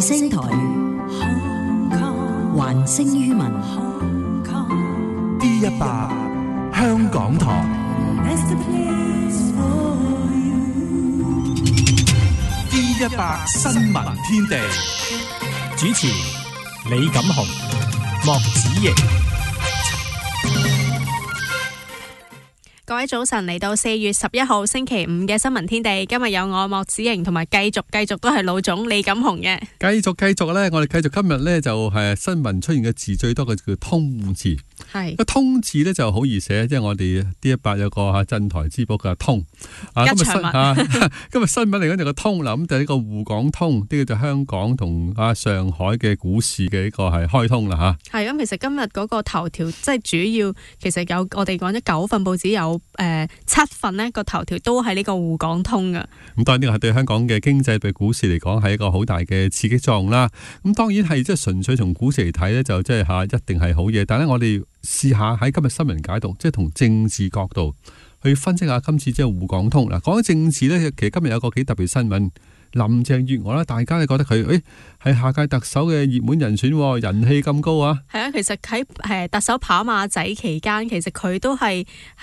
聲台，還聲於民。 D100香港台，D100新聞天地， 主持李錦雄、莫子瑩。 各位早晨，嚟到4月11號星期五嘅新聞天地，今日有我莫子瑩同埋繼續都係老總李錦雄嘅。 繼續咧，我哋繼續今日咧就係新聞出現嘅字最多嘅叫通字。係個通字咧就好易寫，即係我哋D100有個鎮台之寶嘅通。吉祥物。今日新聞嚟講就個通啦，咁就呢個滬港通，呢個就香港同上海嘅股市嘅呢個係開通啦吓。係咁，其實今日嗰個頭條即係主要，其實有我哋講咗9份報紙有7份呢個頭條都係呢個滬港通噶。咁當然呢個係對香港嘅經濟對股市嚟講係一個好大嘅刺激作用啦。咁當然係即係純粹從股市嚟睇呢，就即係一定係好嘢。但係我哋試下喺今日新聞解讀，即係同政治角度去分析下今次即係滬港通。嗱，講緊政治呢，其實今日有個幾特別新聞。林鄭月娥啦，大家都覺得佢係下屆特首嘅熱門人選，人氣咁高啊！係啊，其實喺特首跑馬仔期間，其實佢都係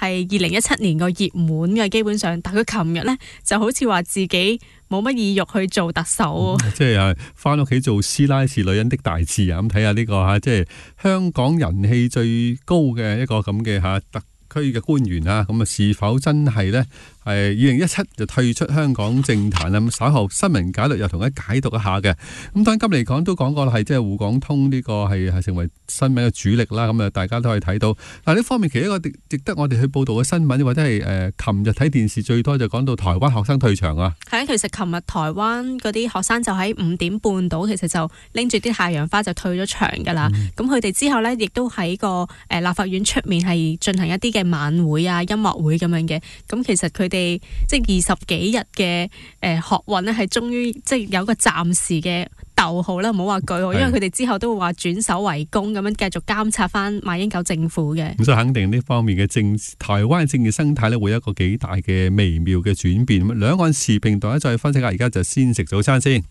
2017年個熱門嘅，基本上。但佢琴日呢就好似話自己冇乜意欲去做特首，即係翻屋企做師奶是女人的大志啊！咁睇下呢個即係香港人氣最高嘅一個咁嘅特區嘅官員啊，咁是否真係呢？係2017就退出香港政壇啦。咁稍後新聞解讀又同佢解讀一下嘅。咁當今嚟講都講過啦，係即係滬港通呢個係成為新聞嘅主力啦。咁大家都可以睇到。但係呢方面其實一個值得我哋去報道嘅新聞，或者係琴日睇電視最多就講到台灣學生退場啊。係啊，其實琴日台灣嗰啲學生就喺5點半到，其實就拎住啲太陽花就退咗場㗎啦。咁佢哋之後呢，亦都喺個立法院出面係進行一啲嘅晚會啊、音樂會咁樣嘅。咁其實佢哋即係20幾日嘅學運呢，係終於即係有個暫時嘅逗號啦，唔好話句號，因為佢哋之後都會話轉守為攻咁樣繼續監察翻馬英九政府嘅。咁所以肯定呢方面嘅台灣嘅政治生態呢，會有一個幾大嘅微妙嘅轉變。咁兩岸時評同一再分析下，而家就先食早餐先。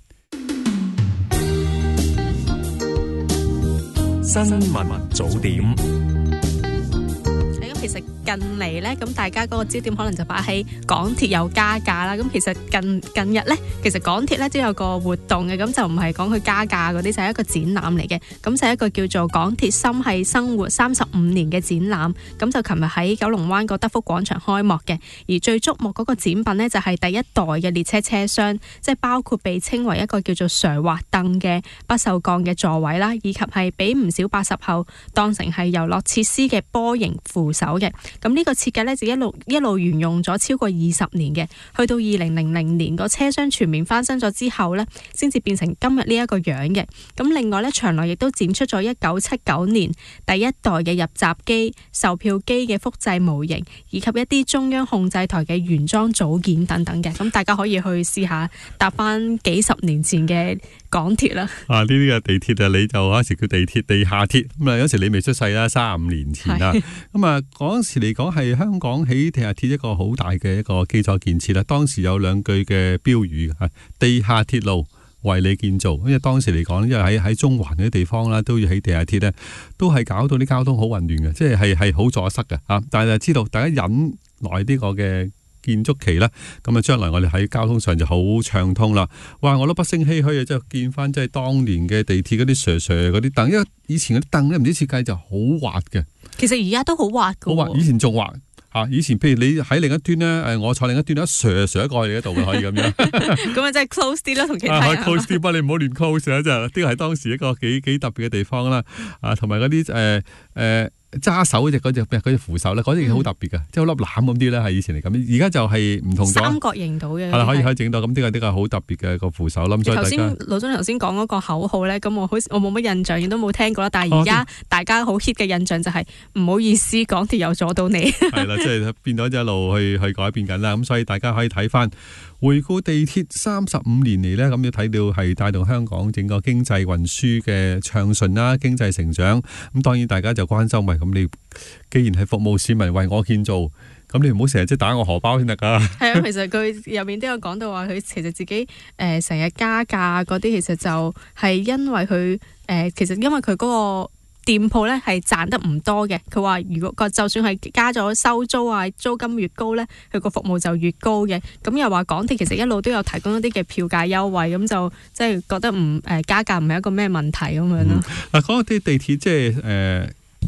新聞早點。 其實近嚟呢，咁大家嗰個焦點可能就擺喺港鐵又加價啦。咁其實近日呢，其實港鐵呢都有個活動嘅，咁就唔係講佢加價嗰啲，就係一個展覽嚟嘅。咁就係一個叫做港鐵心繫生活35年嘅展覽。咁就琴日喺九龍灣個德福廣場開幕嘅。而最矚目嗰個展品呢，就係第一代嘅列車車廂，即係包括被稱為一個叫做常滑凳嘅不鏽鋼嘅座位啦，以及係俾唔少80後當成係遊樂設施嘅波形扶手嘅。咁呢個設計呢，就一路沿用咗超過20年嘅，去到2000年個車廂全面翻新咗之後呢，先至變成今日呢一個樣嘅。咁另外呢，場內亦都展出咗1979年第一代嘅入閘機、售票機嘅複製模型，以及一啲中央控制台嘅原裝組件等等嘅。咁大家可以去試下搭翻幾十年前嘅港鐵啦。呢啲嘅地鐵啊，你就嗰時叫地鐵地下鐵咁啊，有時你未出世啦，35年前啦。咁啊嗰時嚟講係香港起地下鐵一個好大嘅一個基礎建設啦。當時有2句嘅標語係地下鐵路為你建造。因為當時嚟講，因為喺中環嗰啲地方啦，都要起地下鐵咧，都係搞到啲交通好混亂嘅，即係好阻塞嘅啊。但係知道大家忍耐呢個嘅建築期啦，咁啊將來我哋喺交通上就好暢通啦。哇！我都不勝唏噓啊，即係見翻即係當年嘅地鐵嗰啲斜嗰啲凳，因為以前嗰啲凳咧唔知設計就好滑嘅。其實而家都好滑嘅。好滑，以前仲滑嚇。以前譬如你喺另一端咧，我坐另一端咧，斜過去嗰度嘅可以咁樣。咁啊，真係 close 啲啦，同其他。可以 close 啲，不過你唔好亂 close 啊！真係呢個係當時一個幾特別嘅地方啦。同埋嗰啲揸手嗰隻扶手咧，嗰隻好特別嘅，即係好粒欖咁啲咧，係以前嚟咁。而家就係唔同咗，三角形到嘅，係啦，可以整到咁。呢個好特別嘅個扶手啦。所以頭先老總頭先講嗰個口號咧，咁我冇乜印象，亦都冇聽過啦。但係而家大家好 hit 嘅印象就係唔好意思，港鐵又阻到你。係啦，即係變咗一路去改變緊啦。咁所以大家可以睇翻回顧地鐵35年嚟咧，咁要睇到係帶動香港整個經濟運輸嘅暢順啦，經濟成長。咁當然大家就關心咁你既然係服務市民為我建造， 咁你唔好成日即係打我荷包先得㗎。 係啊，其實佢入面都有講到話，佢其實自己成日加價嗰啲，其實就係因為佢其實因為佢嗰個店鋪咧係賺得唔多嘅。佢話如果就算係加咗收租啊，租金越高咧，佢個服務就越高嘅。咁又話港鐵其實一路都有提供一啲嘅票價優惠，咁就即係覺得加價唔係一個咩問題咁樣咯。 嗱，講啲地鐵即係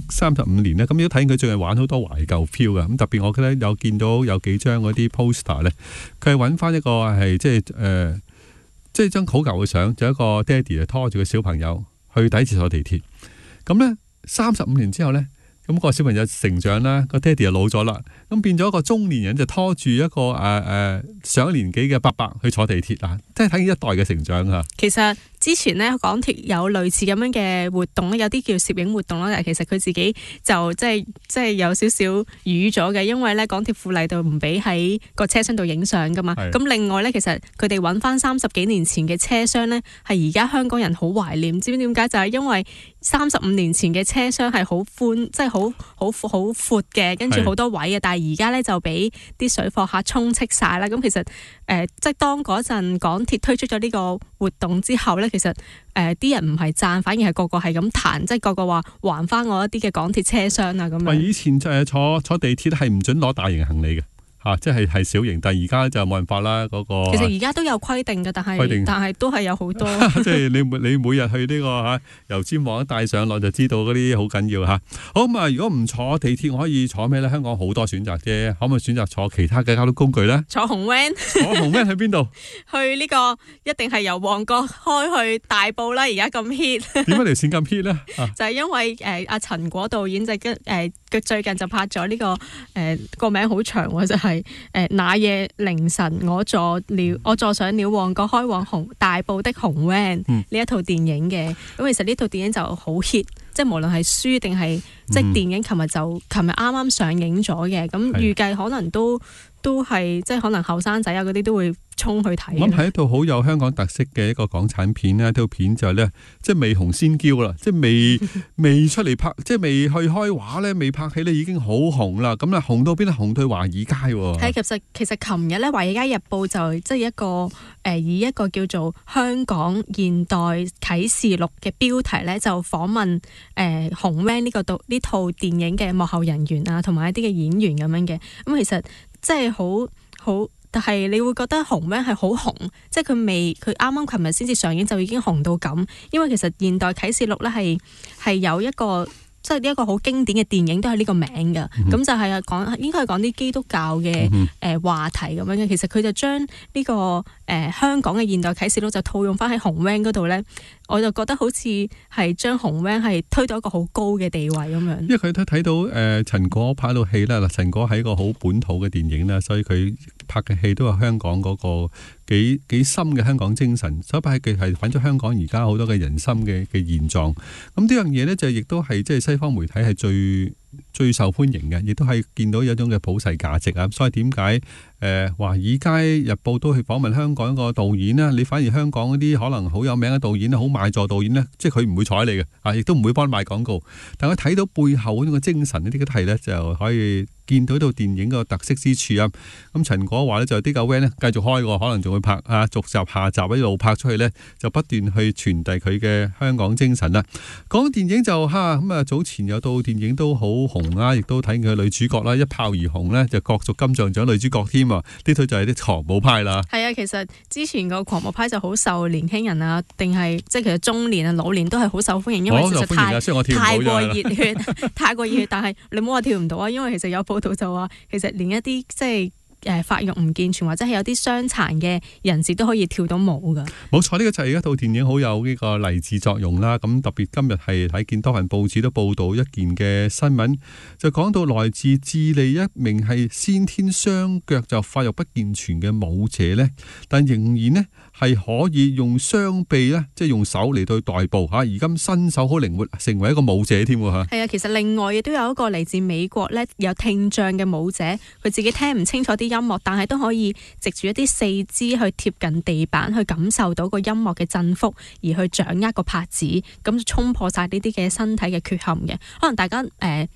35年咧，咁如果睇佢最近玩好多懷舊 feel 嘅，咁特別我覺得有見到有幾張嗰啲 poster 咧，佢係揾翻一個係即係張好舊嘅相，就一個爹哋拖住個小朋友去第一次坐地鐵。咁咧35年之後咧，咁個小朋友成長啦，個爹哋就老咗啦，咁變咗一個中年人就拖住一個上一年紀嘅伯伯去坐地鐵啊，即係睇見一代嘅成長啊。其實之前咧港鐵有類似咁樣嘅活動咧，有啲叫攝影活動啦，但係其實佢自己就即係有少少瘀咗嘅，因為咧港鐵附例度唔俾喺個車廂度影相噶嘛。咁另外咧，其實佢哋揾翻30幾年前嘅車廂咧，係而家香港人好懷念。知唔知點解？就係因為35年前嘅車廂係好寬，即係好闊嘅，跟住好多位嘅。但係而家咧就俾啲水貨客充斥晒啦。咁其實即係當嗰陣港鐵推出咗呢個活動之後咧，其實啲人唔係讚，反而係個個係咁彈，即係個個話還翻我一啲嘅港鐵車廂啊咁樣。以前就係坐地鐵係唔准攞大型行李嘅。即係小型，但係而家就冇辦法啦。嗰個其實而家都有規定嘅，但係都係有好多。即係你每日去呢個油尖旺一帶上落就知道嗰啲好緊要嚇。好咁啊！如果唔坐地鐵，我可以坐咩咧？香港好多選擇啫，可唔可以選擇坐其他嘅交通工具咧？坐紅 van。坐紅 van 去邊度？去呢個一定係由旺角開去大埔啦！而家咁 hit。點解條線咁 hit 咧？就係因為阿陳果導演佢最近就拍咗呢個個名好長喎，就係。那夜凌晨我坐上了旺角開往大埔的紅 van 呢一套電影嘅。咁其實呢套電影就好 hit，即係無論係書定係即係電影，琴日啱啱上映咗嘅。咁預計可能都係即係可能後生仔啊嗰啲都會衝去睇。咁係一套好有香港特色嘅一個港產片啦。套片就係咧，即係未紅先驕啦，即係未出嚟拍，即係未去開畫咧，未拍戲咧已經好紅啦。咁啊紅到邊咧？紅到華爾街喎。係其實琴日咧，《華爾街日報》就即係一個以一個叫做香港現代啟示錄嘅標題咧，就訪問紅 van 呢套電影嘅幕後人員啊，同埋一啲嘅演員咁樣嘅。咁其實即係好。但係你會覺得紅 van 係好紅，即係佢啱啱琴日先至上映就已經紅到咁。因為其實現代啟示錄咧係有一個即係呢一個好經典嘅電影，都係呢個名㗎。咁就係應該係講啲基督教嘅話題咁樣嘅。其實佢就將呢個香港嘅現代啟示錄就套用翻喺紅 van 嗰度咧，我就覺得好似係將紅 van 係推到一個好高嘅地位咁樣。因為佢都睇到陳果拍到戲啦，嗱，陳果係一個好本土嘅電影啦，所以佢拍嘅戲都係香港嗰個幾深嘅香港精神，所以拍嘅係反映香港而家好多嘅人心嘅現狀。咁呢樣嘢咧就亦都係即係西方媒體係最受歡迎嘅，亦都係見到有一種嘅普世價值啊。所以點解華爾街日報都去訪問香港一個導演呢？你反而香港嗰啲可能好有名嘅導演好賣座導演呢，即係佢唔會睬你嘅，亦都唔會幫你賣廣告。但佢睇到背後嗰種嘅精神呢啲嘅題呢，就可以見到呢套電影個特色之處啊。咁陳果話呢，就啲架 van 呢繼續開過，可能仲會拍續集下集一路拍出去呢，就不斷去傳遞佢嘅香港精神啦。講電影就咁啊，早前有套電影都好紅啊，亦都睇佢女主角啦，一炮而紅呢，就角逐金像獎女主角添啊！呢套就係啲狂舞派啦。係啊，其實之前個狂舞派就好受年輕人啊，定係即係其實中年啊、老年都係好受歡迎，因為實在太過熱血，太過熱血。但係你唔好話跳唔到啊，因為其實有報道就話，其實連一啲即係發育唔健全或者係有啲傷殘嘅人士都可以跳到舞噶。冇錯，呢個就係一套電影好有呢個勵志作用啦。咁特別今日係睇見多份報紙都報道一件嘅新聞，就講到來自智利一名係先天雙腳就發育不健全嘅舞者呢，但仍然呢係可以用雙臂呢，即係用手嚟到代步吓，而今身手好靈活，成為一個舞者添吓。係啊，其實另外亦都有一個嚟自美國呢，有聽障嘅舞者，佢自己聽唔清楚啲音樂，但係都可以藉住一啲四肢去貼近地板，去感受到個音樂嘅振幅，而去掌握個拍子，咁衝破晒呢啲嘅身體嘅缺陷嘅。可能大家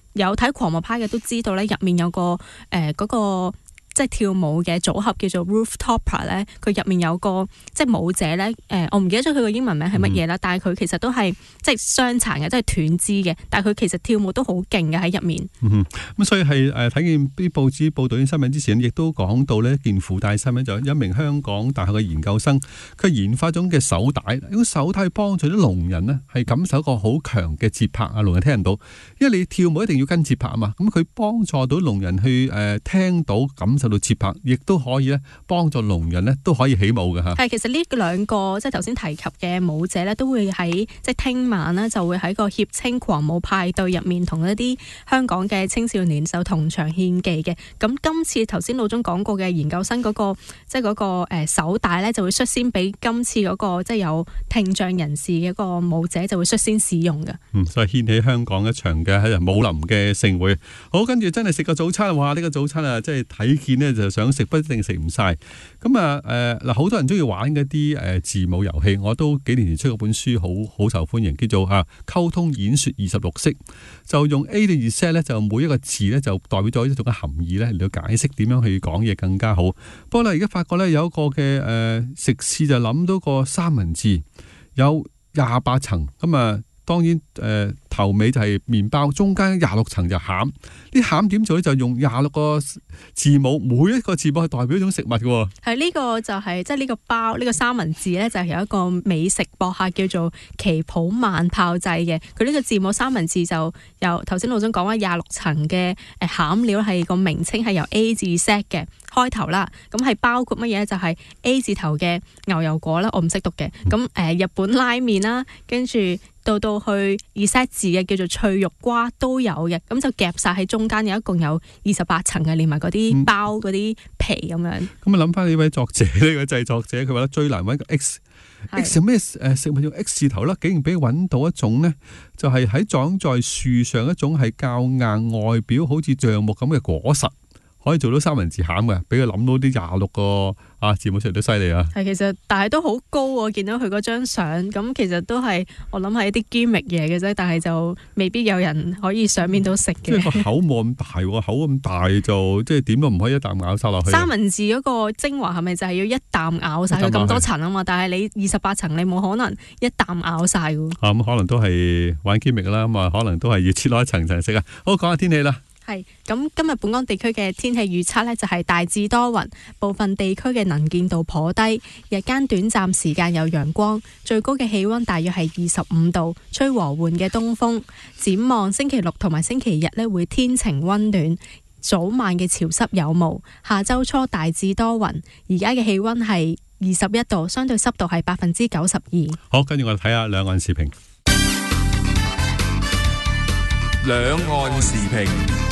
有睇狂舞派嘅都知道咧，入面有個嗰個即係跳舞嘅組合叫做 Rooftopper 咧，佢入面有個即係舞者咧，我唔記得咗佢個英文名係乜嘢啦，但係佢其實都係即係傷殘嘅，即係斷肢嘅，但係佢其實跳舞都好勁嘅喺入面。 咁所以係睇見啲報紙報道啲新聞之前，亦都講到呢一件附帶新聞，就一名香港大學嘅研究生，佢研發種嘅手帶，用手帶幫助啲聾人呢係感受一個好強嘅節拍啊，聾人聽唔到，因為你跳舞一定要跟節拍啊嘛，咁佢幫助到聾人去聽到感受到節拍，亦都可以咧幫助聾人咧都可以起舞嘅吓。係， 其實呢兩個即係頭先提及嘅舞者咧，都會喺即係聽晚咧就會喺個協青狂舞派對入面同一啲香港嘅青少年就同場獻技嘅。咁今次頭先老總講過嘅研究生嗰個即係嗰個手帶咧，就會率先俾今次嗰個即係有聽障人士嘅一個舞者就會率先使用嘅。 所以掀起香港一場嘅喺舞林嘅盛會。好，跟住真係食個早餐，哇！呢個早餐啊，即係睇見呢就想食，不一定食唔晒。咁啊嗱，好多人中意玩嗰啲字母遊戲，我都幾年前出過本書，好受歡迎，叫做溝通演說26式，就用 A 到 Z 咧，就每一個字咧就代表咗一種嘅含義咧嚟到解釋點樣去講嘢更加好。不過咧，而家發覺咧有一個嘅食肆就諗到個三文治有28層，咁啊當然頭尾就係麵包，中間26層就餡。啲餡點做咧？就用26個字母，每一個字母係代表一種食物嘅。係呢個就係即係呢個包呢個三文治咧，就係有一個美食博客叫做奇普慢炮製嘅。佢呢個字母三文治就由頭先老總講話26層嘅餡料係個名稱係由 A 至 Z 嘅開頭啦。咁係包括乜嘢？就係 A 字頭嘅牛油果啦，我唔識讀嘅。咁日本拉麵啦，跟住到去Z字嘅叫做脆肉瓜都有嘅，咁就夾晒喺中間，有一共有28層嘅，連埋嗰啲包嗰啲皮咁樣。咁啊諗翻呢位作者呢個製作者，佢話最難揾個 X 咩食物用 X 字頭啦，竟然俾佢揾到一種呢，就係喺長在樹上一種係較硬外表好似橡木咁嘅果實，可以做到三文治餡嘅，俾佢諗到啲26個字母出嚟都犀利啊！係，其實但係都好高喎，見到佢嗰張相，咁其實都係我諗係一啲 gimmick 嘢嘅啫，但係就未必有人可以上面到食嘅。即係個口冇咁大喎，口咁大就即係點都唔可以一啖咬晒落去。三文治嗰個精華係咪就係要一啖咬晒佢咁多層啊嘛？但係你28層你冇可能一啖咬晒㗎。咁可能都係玩 gimmick 啦，咁啊可能都係要切落一層層食啊。好，講下天氣啦。係咁，今日本港地區嘅天氣預測呢，就係大致多雲，部分地區嘅能見度頗低，日間短暫時間有陽光，最高嘅氣溫大約係25度，吹和緩嘅東風。展望星期六同埋星期日呢，會天晴溫暖，早晚嘅潮濕有霧。下周初大致多雲，而家嘅氣溫係21度，相對濕度係92%。好，跟住我哋睇下兩岸時評。兩岸時評。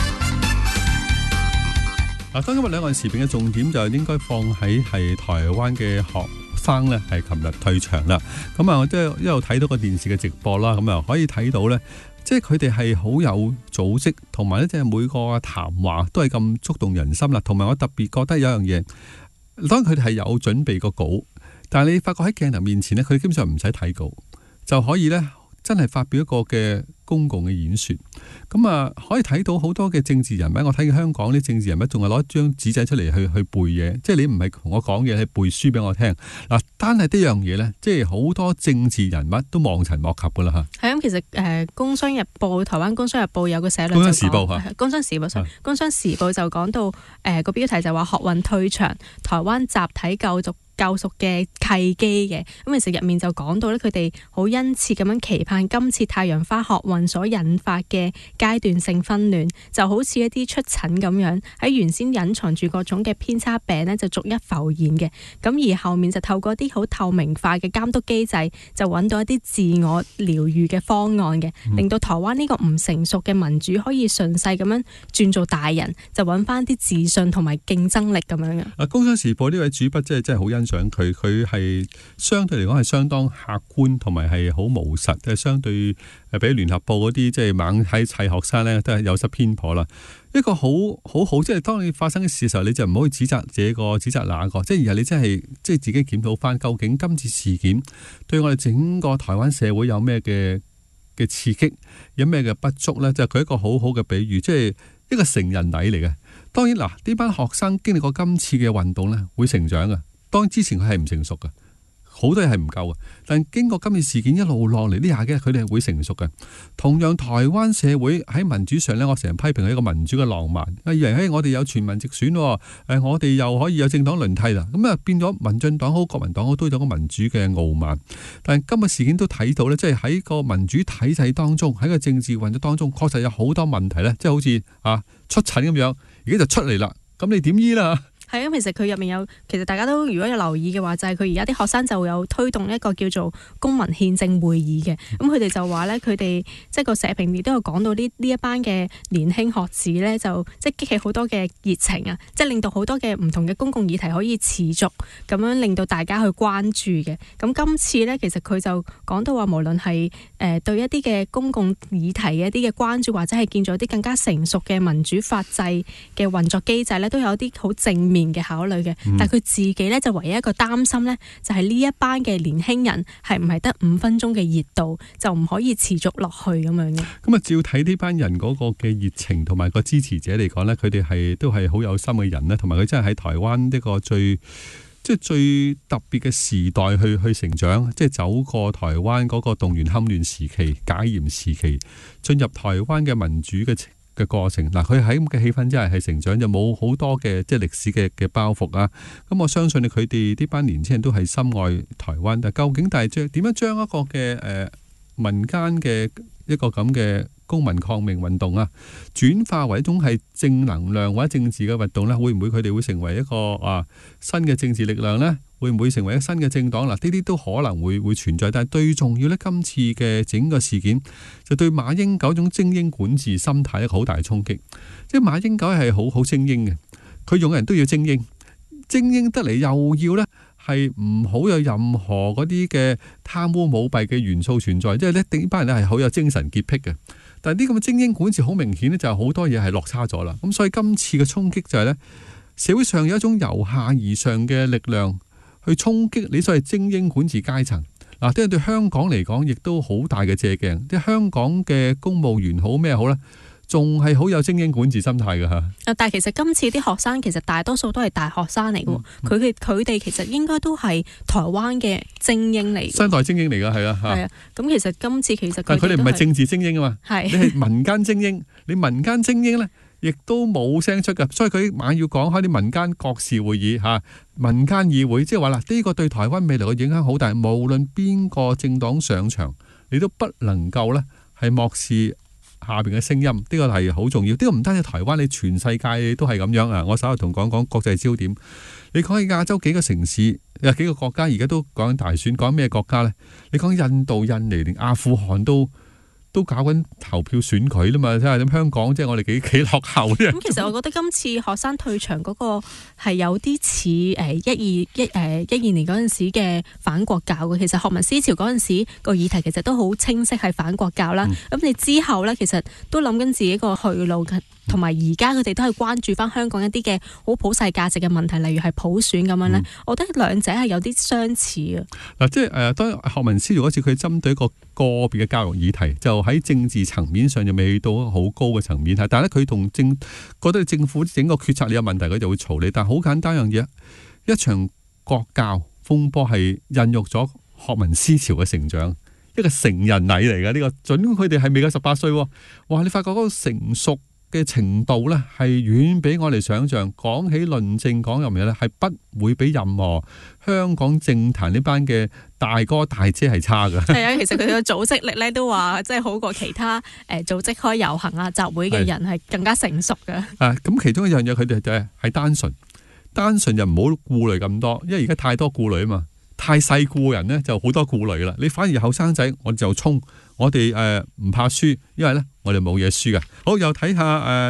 今日兩岸時評嘅重點就應該放喺係台灣嘅學生呢，係琴日退場啦。咁啊，我即係一路睇到個電視嘅直播啦，咁啊可以睇到呢，即係佢哋係好有組織，同埋呢，即係每個談話都係咁觸動人心啦。同埋我特別覺得有樣嘢，當然佢哋係有準備個稿，但係你發覺喺鏡頭面前呢，佢基本上唔使睇稿就可以呢，真係發表一個嘅公共嘅演說。咁啊，可以睇到好多嘅政治人物，我睇見香港啲政治人物仲係攞一張紙仔出嚟去背嘢，即係你唔係同我講嘢，你背書俾我聽。嗱，單係呢樣嘢呢，即係好多政治人物都望塵莫及噶啦吓。係咁，其實工商日報、台灣工商日報有個社論，工商時報工商時報就講到個標題就話學運退場，台灣集體救贖嘅契機嘅。咁其實入面就講到咧，佢哋好殷切咁樣期盼今次太陽花學運所引發嘅階段性紛亂，就好似一啲出疹咁樣，喺原先隱藏住各種嘅偏差病呢，就逐一浮現嘅。咁而後面就透過啲好透明化嘅監督機制，就揾到一啲自我療愈嘅方案嘅，令到台灣呢個唔成熟嘅民主可以順勢咁樣轉做大人，就揾翻啲自信同埋競爭力咁樣嘅。工商時報呢位主筆真係好欣賞佢，佢係相對嚟講係相當客觀同埋係好務實，即係相對比聯合報嗰啲即係猛喺砌學生呢，都係有失偏頗啦。一個好，即係當你發生嘅事嘅時候，你就唔好去指責這個指責那個，即係而係你真係即係自己檢討翻，究竟今次事件對我哋整個台灣社會有咩嘅嘅刺激，有咩嘅不足呢？就係佢一個好好嘅比喻，即係一個成人禮嚟嘅。當然嗱，呢班學生經歷過今次嘅運動呢，會成長嘅。當然之前佢係唔成熟嘅。好多嘢係唔夠嘅，但經過今次事件一路落嚟呢廿幾日，佢哋係會成熟嘅。同樣台灣社會喺民主上呢，我成日批評係一個民主嘅浪漫，以為我哋有全民直選，我哋又可以有政黨輪替啦，咁啊變咗民進黨好、國民黨好都有個民主嘅傲慢。但係今日事件都睇到呢，即係喺個民主體制當中，喺個政治運作當中，確實有好多問題呢，即係好似出疹咁樣，而家就出嚟啦。咁你點醫啦？ 係啊，其實佢入面有，其實大家都如果有留意嘅話，就係佢而家啲學生就有推動一個叫做公民憲政會議嘅。咁佢哋就話咧，佢哋即係個社評亦都有講到呢一班嘅年輕學子咧，就即係激起好多嘅熱情啊，即係令到好多嘅唔同嘅公共議題可以持續咁樣令到大家去關注嘅。咁今次咧，其實佢就講到話，無論係對一啲嘅公共議題嘅一啲嘅關注，或者係建造一啲更加成熟嘅民主法制嘅運作機制咧，都有啲好正面嘅考慮嘅，但係佢自己咧就唯一一個擔心咧，就係呢一班嘅年輕人係唔係得5分鐘嘅熱度，就唔可以持續落去咁樣嘅。 咁啊，照睇呢班人嗰個嘅熱情同埋個支持者嚟講咧，佢哋都係好有心嘅人咧，同埋佢真係喺台灣呢個最特別嘅時代去成長，即係走過台灣嗰個動員戡亂時期、解嚴時期，進入台灣嘅民主嘅過程。嗱，佢喺咁嘅氣氛之下係成長，就冇好多嘅即係歷史嘅包袱啊。咁我相信佢哋呢班年輕人都係深愛台灣，但究竟點樣將一個嘅民間嘅一個咁嘅公民抗命運動啊，轉化為一種係正能量或者政治嘅運動呢？會唔會佢哋會成為一個新嘅政治力量呢？會唔會成為一個新嘅政黨？嗱，呢啲都可能會存在，但係最重要呢，今次嘅整個事件就對馬英九種精英管治心態一個好大嘅衝擊。即係馬英九係好精英嘅，佢用人都要精英，精英得嚟又要呢係唔好有任何嗰啲嘅貪污舞弊嘅元素存在，即係呢班人咧係好有精神潔癖嘅。但係呢咁嘅精英管治好明顯呢，就係好多嘢係落差咗啦。咁所以今次嘅衝擊就係呢，社會上有一種由下而上嘅力量去衝擊你所謂精英管治階層。嗱，即係對香港嚟講，亦都好大嘅借鏡。即係香港嘅公務員好咩好呢？仲係好有精英管治心態嘅嚇。 但係其實今次啲學生其實大多數都係大學生嚟嘅，佢哋其實應該都係台灣嘅精英嚟，新代精英嚟㗎，係啊。係啊， 咁其實今次其實但係佢哋唔係政治精英啊嘛， 係你係民間精英，你民間精英咧，亦都冇聲出㗎，所以佢猛要講開啲民間國事會議嚇，民間議會，即係話啦，呢個對台灣未來嘅影響好大，無論邊個政黨上場，你都不能夠咧係漠視下邊嘅聲音，呢個係好重要。呢個唔單止台灣，你全世界都係咁樣啊！我稍後同講國際焦點。你講起亞洲幾個城市，有幾個國家而家都講緊大選，講咩國家呢？你講印度、印尼連阿富汗都搞緊投票選舉啦嘛，睇下咁香港即係我哋幾落後啫。 咁其實我覺得今次學生退場嗰個係有啲似12年嗰陣時嘅反國教嘅。其實學民思潮嗰陣時個議題其實都好清晰係反國教啦。咁你之後咧，其實都諗緊自己個去路，同埋而家佢哋都係關注翻香港一啲嘅好普世價值嘅問題，例如係普選咁樣咧。我覺得兩者係有啲相似嘅。嗱，即係當學民思潮嗰次，佢針對一個別嘅教育議題，就喺政治層面上就未去到好高嘅層面，但係咧佢同覺得政府整個決策你有問題，佢就會嘈你。但係好簡單樣嘢，一場國教風波係孕育咗學民思潮嘅成長，一個成人禮嚟嘅呢個，盡管佢哋係未夠18歲，哇！你發覺嗰個成熟嘅程度呢，係遠比我哋想象。講起論證，講任何嘢呢，係不會比任何香港政壇呢班嘅大哥大姐係差㗎。係啊，其實佢嘅組織力呢都話，即係好過其他組織開遊行啊集會嘅人係更加成熟㗎。咁其中一樣嘢，佢哋就係單純就唔好顧慮咁多，因為而家太多顧慮啊嘛。太細顧嘅人呢就好多顧慮啦。你反而後生仔，我哋就衝，我哋唔怕輸，因為呢我哋冇嘢輸㗎。好，又睇下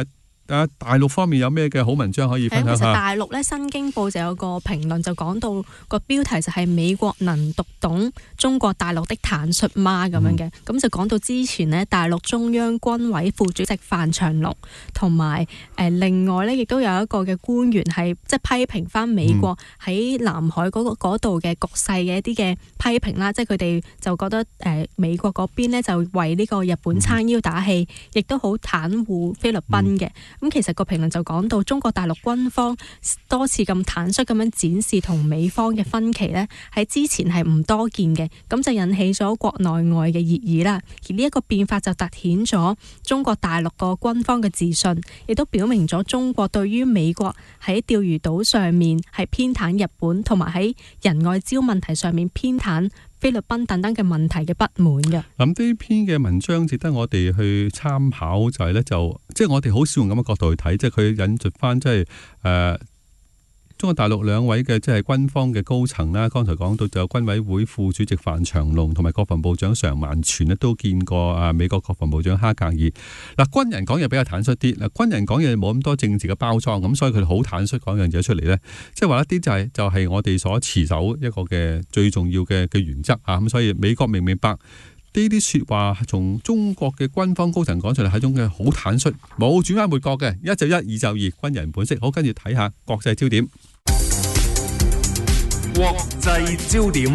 大陸方面有咩嘅好文章可以分享下？ 其實大陸咧，新京報就有個評論就講到個標題就係美國能讀懂中國大陸的坦率嗎咁樣嘅，咁就講到之前呢，大陸中央軍委副主席范長龍同埋另外咧，亦都有一個嘅官員係即係批評翻美國喺南海嗰度嘅局勢嘅一啲嘅批評啦，即係佢哋就覺得美國嗰邊呢，就為呢個日本撐腰打氣，亦都好袒護菲律賓嘅。咁其實個評論就講到中國大陸軍方多次咁坦率咁樣展示同美方嘅分歧呢，喺之前係唔多見嘅，咁就引起咗國內外嘅熱議啦。而呢一個變法就凸顯咗中國大陸個軍方嘅自信，亦都表明咗中國對於美國喺釣魚島上面係偏袒日本，同埋喺人外礁問題上面偏袒菲律賓等等嘅問題嘅不滿嘅。 咁呢篇嘅文章值得我哋去參考，就係咧即係我哋好少用咁嘅角度去睇，即係佢引述翻即係中國大陸兩位嘅即係軍方嘅高層啦，剛才講到就有軍委會副主席范長龍同埋國防部長常萬全咧，都見過美國國防部長哈格爾。嗱，軍人講嘢比較坦率啲，嗱，軍人講嘢冇咁多政治嘅包裝，咁所以佢哋好坦率講樣嘢出嚟咧，即係話一啲就係我哋所持守一個嘅最重要嘅原則啊，咁所以美國明唔明白？呢啲說話從中國嘅軍方高層講出嚟係一種嘅好坦率，冇轉彎抹角嘅，一就一，二就二，軍人本色。好，跟住睇下國際焦點。 國際焦點。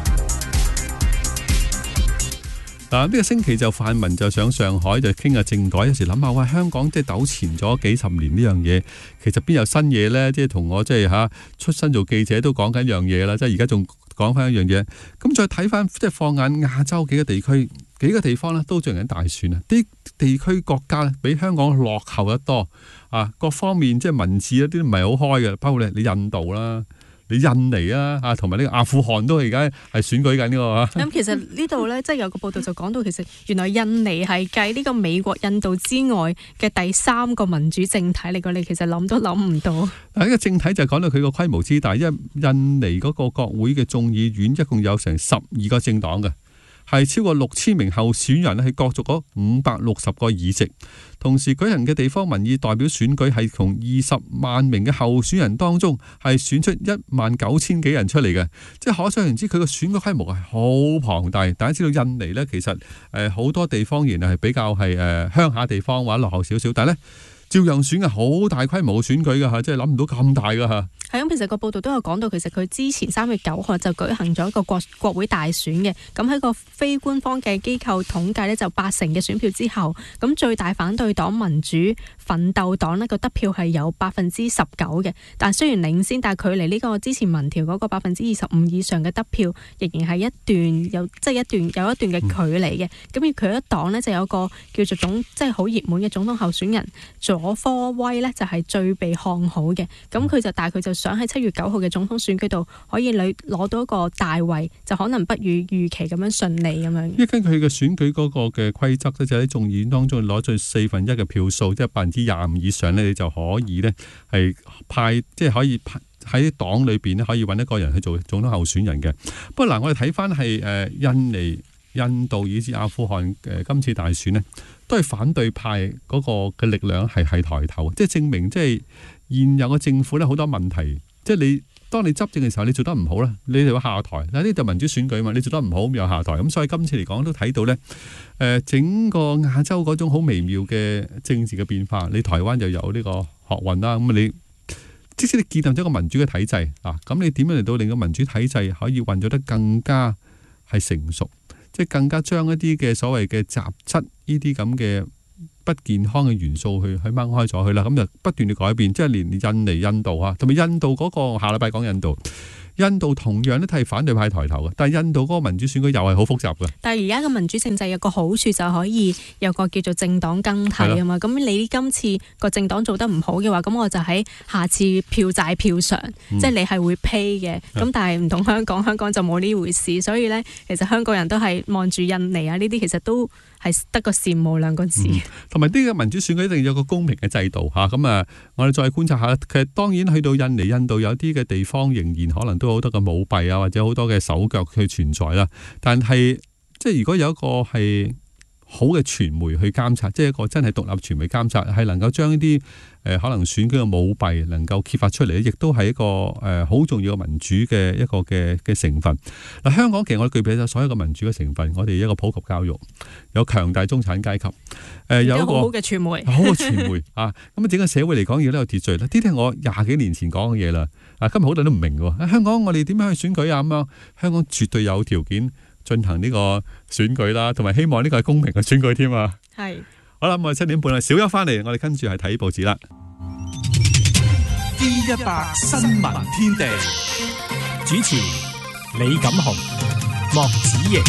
嗱，呢個星期就泛民就上上海就傾下政改，有時諗下喂，香港即係糾纏咗幾十年呢樣嘢，其實邊有新嘢呢？即係同我即係出身做記者都講緊一樣嘢啦，即係而家仲講翻一樣嘢。咁再睇翻即係放眼亞洲幾個地區、幾個地方呢，都進行緊大選啊！啲地區國家呢比香港落後得多啊，各方面即係文字一啲唔係好開嘅，包括你印度啦。你印尼啊，同埋呢個阿富汗都而家係選舉緊呢個。咁其實呢度呢，即係有個報道就講到，其實原來印尼係繼呢個美國、印度之外嘅第三個民主政體嚟嘅，你其實諗都諗唔到。 嗱，呢個政體就講到佢個規模之大，因為印尼嗰個國會嘅眾議院一共有成12個政黨嘅。係超過6000名候選人係角逐咗560個議席，同時舉行嘅地方民意代表選舉係從20萬名嘅候選人當中係選出19000幾人出嚟嘅，即係可想而知佢個選舉規模係好龐大。大家知道印尼呢，其實好多地方仍然係比較係鄉下地方或者落後少少，但係呢照樣選嘅好大規模選舉㗎嚇，即係諗唔到咁大㗎嚇。 係咁，其實個報道都有講到，其實佢之前3月9號就舉行咗一個國會大選嘅。咁喺個非官方嘅機構統計呢，就80%嘅選票之後，咁最大反對黨民主奮鬥黨呢個得票係有19%嘅。但雖然領先，但係距離呢個之前民調嗰個25%以上嘅得票，仍然係有一段嘅距離嘅。咁而佢一黨呢，就有個叫做即係好熱門嘅總統候選人佐科威呢，就係最被看好嘅。咁佢就想喺7月9號嘅總統選舉度可以攞到一個大位，就可能不如預期咁樣順利咁樣。 因為根據佢嘅選舉嗰個嘅規則咧，就喺眾議院當中攞最1/4嘅票數，即係25%以上咧，你就可以咧係派，即係可以喺黨裏邊咧可以揾一個人去做總統候選人嘅。不過嗱，我哋睇翻係印尼、印度以至阿富汗今次大選呢，都係反對派嗰個嘅力量係抬頭，即係證明即係現有嘅政府咧好多問題，即係當你執政嘅時候，你做得唔好啦，你就會下台。嗱，呢就民主選舉嘛，你做得唔好咁又下台。咁所以今次嚟講都睇到咧，整個亞洲嗰種好微妙嘅政治嘅變化。你台灣就有呢個學運啦，咁你即使你建立咗一個民主嘅體制啊，咁你點樣嚟到令個民主體制可以運作得更加係成熟，即係更加將一啲嘅所謂嘅雜質呢啲咁嘅不健康嘅元素去掹開咗佢啦，咁就不斷地改變，即係連印尼、印度啊，同埋印度嗰個下禮拜講印度同樣都係反對派抬頭嘅，但係印度嗰個民主選舉又係好複雜嘅。但係而家嘅民主政制有個好處就可以有個叫做政黨更替啊嘛，咁你今次個政黨做得唔好嘅話，咁我就喺下次票債票償，即係你係會 pay 嘅。咁但係唔同香港就冇呢回事，所以呢，其實香港人都係望住印尼啊呢啲，其實都係得個羨慕兩個字。同埋呢個民主選舉一定有個公平嘅制度嚇，咁我哋再觀察下，其實當然去到印尼、印度有啲嘅地方仍然可能都好多嘅舞弊啊，或者好多嘅手腳去存在啦。但係即係如果有一個係好嘅傳媒去監察，即係一個真係獨立傳媒監察，係能夠將呢啲可能選舉嘅舞弊能夠揭發出嚟，亦都係一個好重要嘅民主嘅一個嘅成分。嗱，香港其實我哋具備咗所有嘅民主嘅成分，我哋一個普及教育，有強大中產階級，有一個好好嘅傳媒， 好嘅傳媒啊！咁整個社會嚟講要都有秩序啦。呢啲係我20幾年前講嘅嘢啦。今日好多人都唔明嘅。香港我哋點樣去選舉啊？咁樣香港絕對有條件進行呢個選舉啦，同埋希望呢個係公平嘅選舉添啊！ 係好啦，我哋7點半啦，小休翻嚟，我哋跟住係睇報紙啦。 D100新聞天地主持李錦雄、莫子瑩。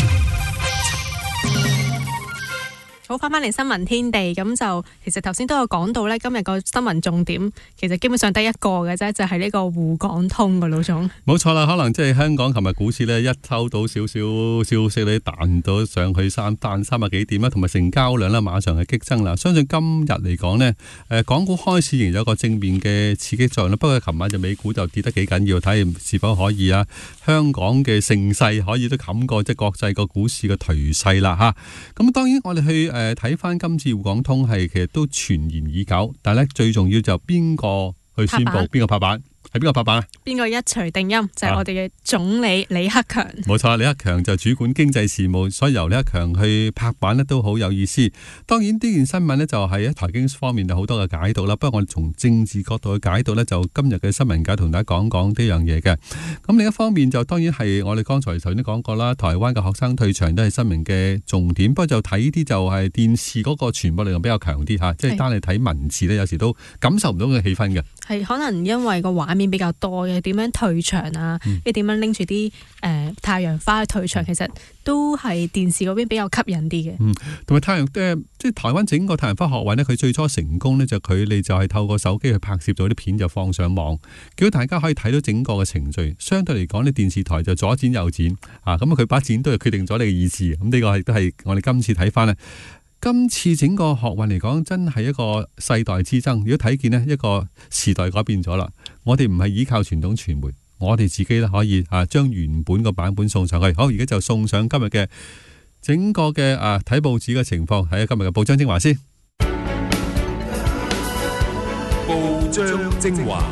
好，翻嚟新聞天地，咁就其實頭先都有講到咧，今日個新聞重點其實基本上得一個嘅啫，就係呢個滬港通嘅老總。冇錯啦，可能即係香港琴日股市咧，一收到少少消息咧，彈到上去300幾點啦，同埋成交量咧馬上係激增啦。相信今日嚟講呢，港股開市仍然有個正面嘅刺激作用啦。不過琴晚就美股就跌得幾緊要，睇是否可以啊，香港嘅盛世可以都冚過即係國際個股市嘅頹勢啦吓。咁當然我哋去睇翻今次滬港通係其實都傳言已久，但係咧最重要就邊個去宣布，邊個拍板？係邊個拍板啊？邊個一錘定音？就係我哋嘅總理李克強。冇錯，李克強就主管經濟事務，所以由李克強去拍板呢都好有意思。當然呢件新聞呢就係喺財經方面有好多嘅解讀啦。不過我哋從政治角度去解讀呢，就今日嘅新聞解同大家講講呢樣嘢嘅。咁另一方面就當然係我哋剛才頭先都講過啦，台灣嘅學生退場都係新聞嘅重點。不過就睇啲就係電視嗰個傳播力量比較強啲吓，即係單係睇文字呢，有時都感受唔到嘅氣氛嘅。係可能因為個畫面比較多嘅，點樣退場啊？你點樣拎住啲太陽花去退場？其實都係電視嗰邊比較吸引啲嘅。同埋太陽即係台灣整個太陽花學運呢，佢最初成功呢，就佢哋就係透過手機去拍攝咗啲片就放上網，叫大家可以睇到整個嘅程序。相對嚟講呢，電視台就左剪右剪啊，咁佢把剪都係決定咗你嘅意志。咁呢個亦都係我哋今次睇翻呢。今次整個學運嚟講，真係一個世代之爭。如果睇見呢一個時代改變咗啦，我哋唔係依靠傳統傳媒，我哋自己咧可以將原本個版本送上去。好，而家就送上今日嘅整個嘅睇報紙嘅情況，睇下今日嘅報章精華先。 報章精華。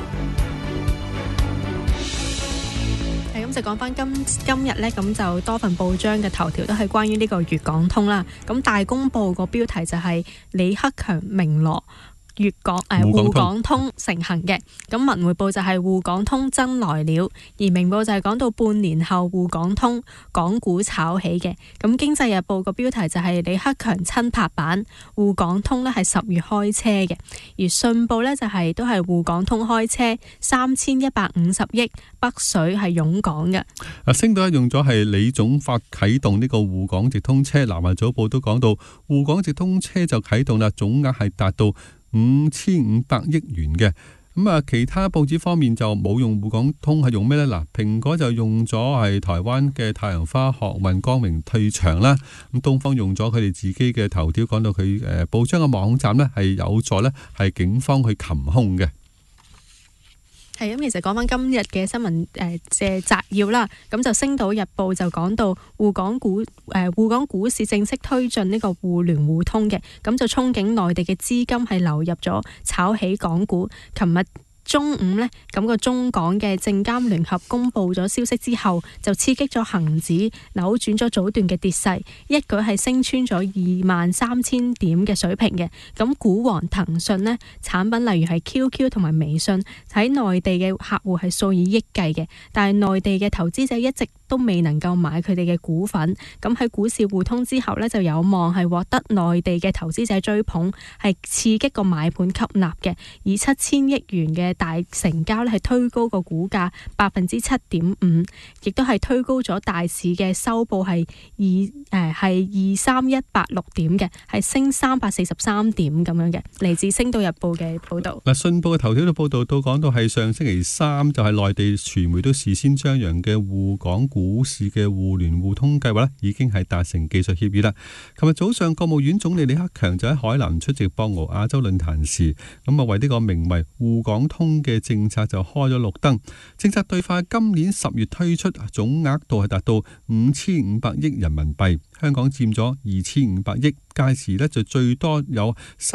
咁就講翻今日呢，咁就多份報章嘅頭條都係關於呢個粵港通啦。咁大公報個標題就係李克強明羅滬港通成行嘅。咁文匯報就係滬港通真來了，而明報就係講到半年後滬港通港股炒起嘅。咁經濟日報個標題就係李克強親拍板，滬港通呢係10月開車嘅。而信報呢就係都係滬港通開車3150億，北水係湧港嘅。星島用咗係李總發啟動呢個滬港直通車，南華早報都講到滬港直通車就啟動啦，總額係達到5500億元嘅。咁其他報紙方面就冇用滬港通，係用咩呢？嗱，蘋果就用咗係台灣嘅太陽花學運光明退場啦。咁東方用咗佢哋自己嘅頭條，講到佢報章嘅網站呢係有助呢係警方去擒兇嘅。係咁，其實講翻今日嘅新聞嘅摘要啦，咁就《星島日報》就講到滬港股市正式推進呢個互聯互通嘅，咁就憧憬內地嘅資金係流入咗炒起港股。琴日中午呢，咁個中港嘅證監聯合公佈咗消息之後，就刺激咗恒指扭轉咗早段嘅跌勢，一舉係升穿咗23000點嘅水平嘅。咁股王騰訊呢，產品例如係 QQ 同埋微信喺內地嘅客戶係數以億計嘅，但係內地嘅投資者一直都未能夠買佢哋嘅股份。咁喺股市互通之後呢，就有望係獲得內地嘅投資者追捧，係刺激個買盤吸納嘅，以7000億元嘅大成交咧，係推高個股價7.5%，亦都係推高咗大市嘅收報係23186點嘅，係升343點咁樣嘅。嚟自《星島日報》嘅報道。嗱，信報嘅頭條都報道到講到係上星期三就係內地傳媒都事先張揚嘅滬港股市嘅互聯互通計劃咧，已經係達成技術協議啦。琴日早上，國務院總理李克強就喺海南出席博鰲亞洲論壇時，咁為呢個名為滬港通通嘅政策就開咗綠燈，政策對快今年10月推出，總額度係達到5500億人民幣，香港佔咗2500億，屆時呢就最多有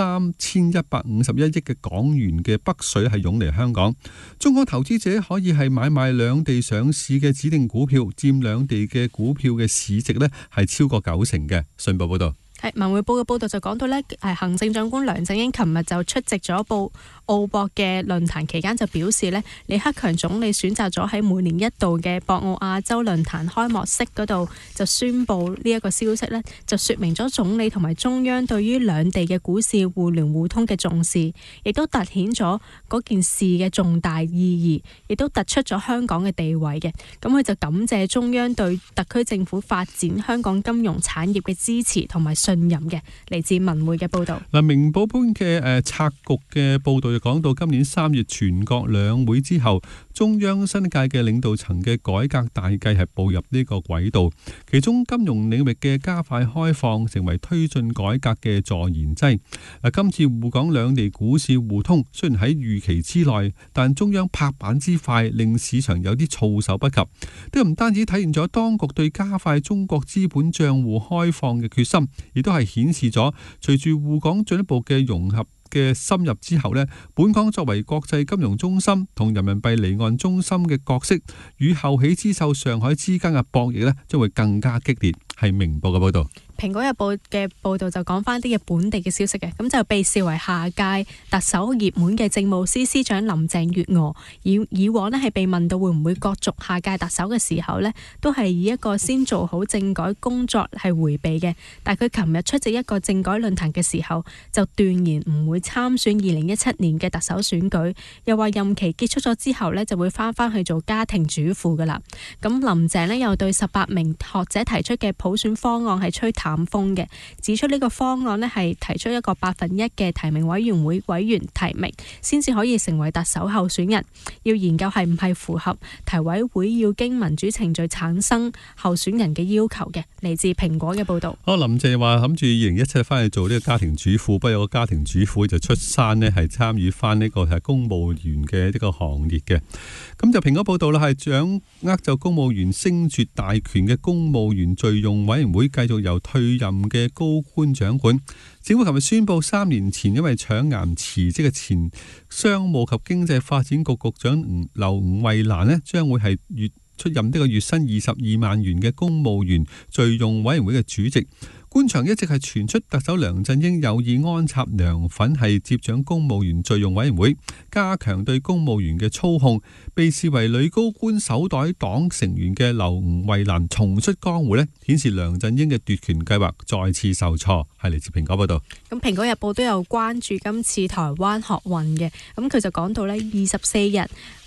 3151億嘅港元嘅北水係湧嚟香港。中港投資者可以係買賣兩地上市嘅指定股票，佔兩地嘅股票嘅市值呢係超過90%嘅。信報報道。 文匯報嘅報道就講到呢，行政長官梁振英琴日就出席咗澳博嘅論壇期間就表示呢，李克強總理選擇咗喺每年一度嘅博鰲亞洲論壇開幕式嗰度就宣布呢一個消息呢，就說明咗總理同埋中央對於兩地嘅股市互聯互通嘅重視，亦都凸顯咗嗰件事嘅重大意義，亦都突出咗香港嘅地位嘅。咁佢就感謝中央對特區政府發展香港金融產業嘅支持同埋信任嘅。嚟自文匯嘅報道。 明報般嘅策局嘅報道就講到，今年3月全國兩會之後，中央新一屆嘅領導層嘅改革大計係步入呢個軌道，其中金融領域嘅加快開放成為推進改革嘅助燃劑。今次滬港兩地股市互通雖然喺預期之內，但中央拍板之快令市場有啲措手不及。呢個唔單止體現咗當局對加快中國資本賬戶開放嘅決心，亦都係顯示咗隨住滬港進一步嘅融合嘅深入之後呢，本港作為國際金融中心同人民幣離岸中心嘅角色，與後起之秀上海之間嘅博弈呢，將會更加激烈。係明報嘅報道。 蘋果日報嘅報道就講翻啲嘅本地嘅消息嘅，咁就被視為下屆特首熱門嘅政務司司長林鄭月娥，以往呢係被問到會唔會角逐下屆特首嘅時候呢，都係以一個先做好政改工作係迴避嘅。但係佢琴日出席一個政改論壇嘅時候，就斷言唔會參選2017年嘅特首選舉，又話任期結束咗之後呢，就會翻去做家庭主婦噶啦。咁林鄭呢又對18名學者提出嘅普選方案係吹淡風嘅，指出呢個方案呢係提出一個1%嘅提名委員會委員提名，先至可以成為特首候選人。要研究係唔係符合提委會要經民主程序產生候選人嘅要求嘅。嚟自蘋果嘅報道。 林鄭話諗住2017翻去做呢個家庭主婦，不過有個家庭主婦就出山呢係參與翻呢個係公務員嘅呢個行列嘅。咁就蘋果報道啦，係掌握就公務員升爵大權嘅公務員敘用委員會繼續由退任嘅高官掌管。政府琴日宣布，3年前因為腸癌辭職嘅前商務及經濟發展局局長劉吳慧蘭呢，將會係出任呢個月薪22萬元嘅公務員敘用委員會嘅主席。官場一直係傳出特首梁振英有意安插梁粉係接掌公務員敘用委員會，加強對公務員嘅操控。被視為女高官首代黨成員嘅劉吳慧蘭重出江湖呢，顯示梁振英嘅奪權計劃再次受挫。係嚟自蘋果報道。 咁蘋果日報都有關注今次台灣學運嘅，咁佢就講到呢24日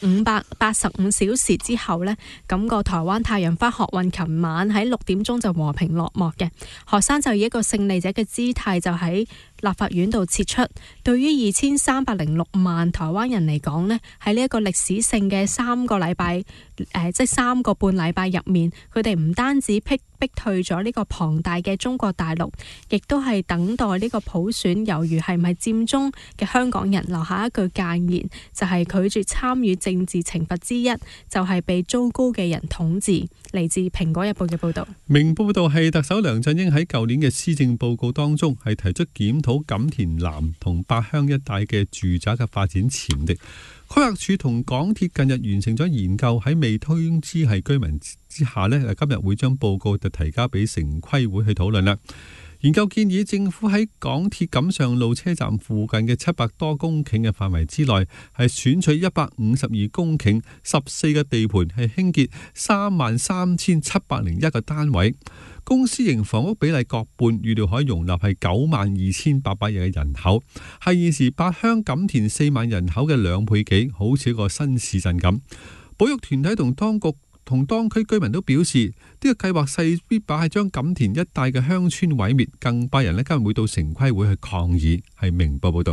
585小時之後呢，咁個台灣太陽花學運琴晚喺6點鐘就和平落幕嘅，學生就以一個勝利者嘅姿態就喺立法院度撤出。對於2306萬台灣人嚟講呢，喺呢一個歷史性嘅3個禮拜，即係3個半禮拜入面，佢哋唔單止逼退咗呢個龐大嘅中國大陸，亦都係等待呢個普選，猶如係唔係佔中嘅香港人留下一句諫言，就係拒絕參與政治懲罰之一，就係被糟糕嘅人統治。嚟自蘋果日報嘅報道。 明報報道係特首梁振英喺舊年嘅施政報告當中係提出檢討錦田南同八鄉一帶嘅住宅嘅發展潛力。規劃署同港鐵近日完成咗研究，喺未通知係居民之下呢，今日會將報告就提交俾城規會去討論啦。研究建議政府喺港鐵錦上路車站附近嘅700多公頃嘅範圍之內，係選取152公頃14個地盤，係興建33,701個單位。公私營房屋比例各半，預料可以容納係92,800人嘅人口，係現時八鄉錦田4萬人口嘅2倍幾，好似一個新市鎮咁。保育團體同當局同當區居民都表示，呢個計劃勢必把係將錦田一帶嘅鄉村毀滅，更多人今日會到城規會去抗議。係明報報道。